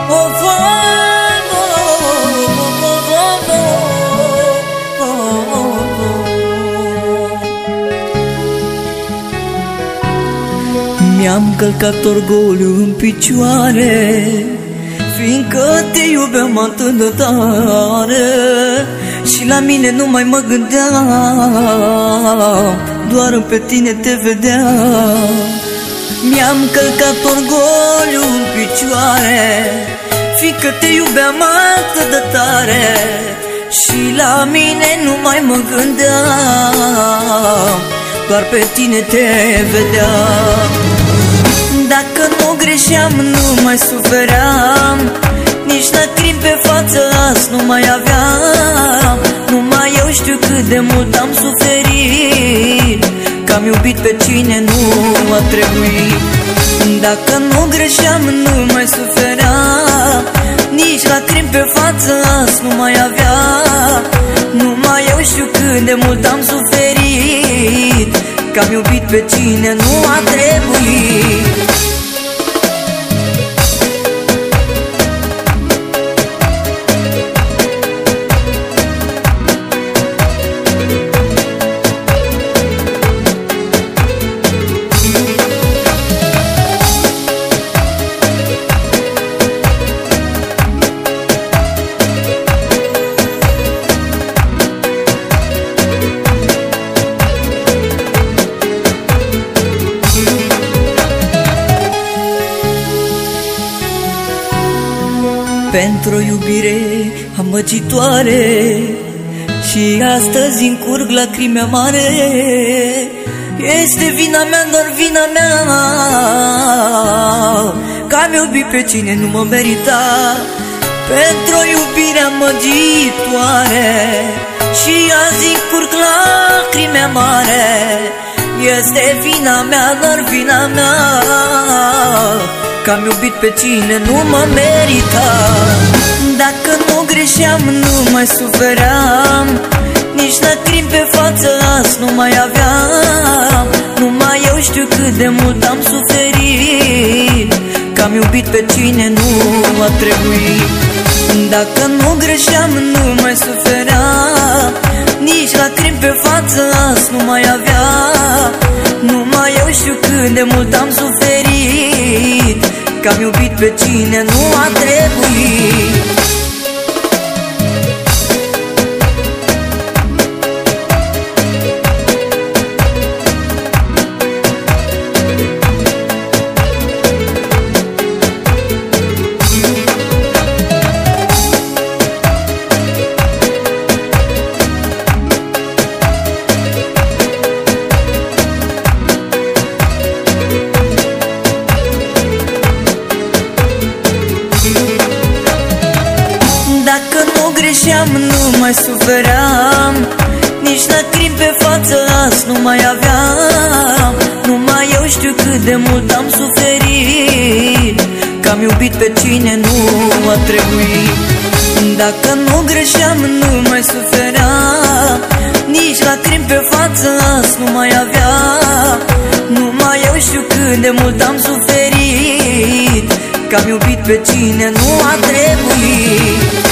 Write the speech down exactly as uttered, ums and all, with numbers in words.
of, mi-am călcat orgoliu în picioare, fiindcă te iubeam atât de tare și la mine nu mai mă gândeam, doar pe tine te vedeam. Mi-am călcat orgoliu în picioare, fiindcă te iubeam atât de tare și la mine nu mai mă gândeam, doar pe tine te vedeam. Dacă nu greșeam, nu mai sufeream, nici lacrimi pe față azi nu mai aveam. Numai eu știu cât de mult am suferit, că am iubit pe cine nu a trebuit. Dacă nu greșeam, nu mai sufeream, nici lacrimi pe față azi nu mai aveam. Numai eu știu cât de mult am suferit, că am iubit pe cine nu a trebuit. Pentru o iubire amăgitoare și astăzi încurg lacrimi amare. Este vina mea, doar vina mea, că am iubit pe cine nu mă merita. Pentru o iubire amăgitoare și azi încurg lacrimi amare. Este vina mea, doar vina mea, că am iubit pe cine nu mă merita. Dacă nu greșeam, nu mai sufeream, nici lacrimi pe față azi nu mai aveam. Numai eu știu cât de mult am suferit, că am iubit pe cine nu a trebuit. Dacă nu greșeam, nu mai sufeream, nici lacrimi pe față azi nu mai aveam. Numai eu știu cât de mult am suferit, că am iubit pe cine nu a trebuit. Dacă nu greșeam, nu mai sufeream, nici lacrimi pe față azi nu mai aveam. Numai eu știu cât de mult am suferit, că am iubit pe cine nu a trebuit. Dacă nu greșeam, nu mai suferam, nici lacrimi pe față azi nu mai aveam. Numai eu știu cât de mult am suferit, că am iubit pe cine nu a trebuit.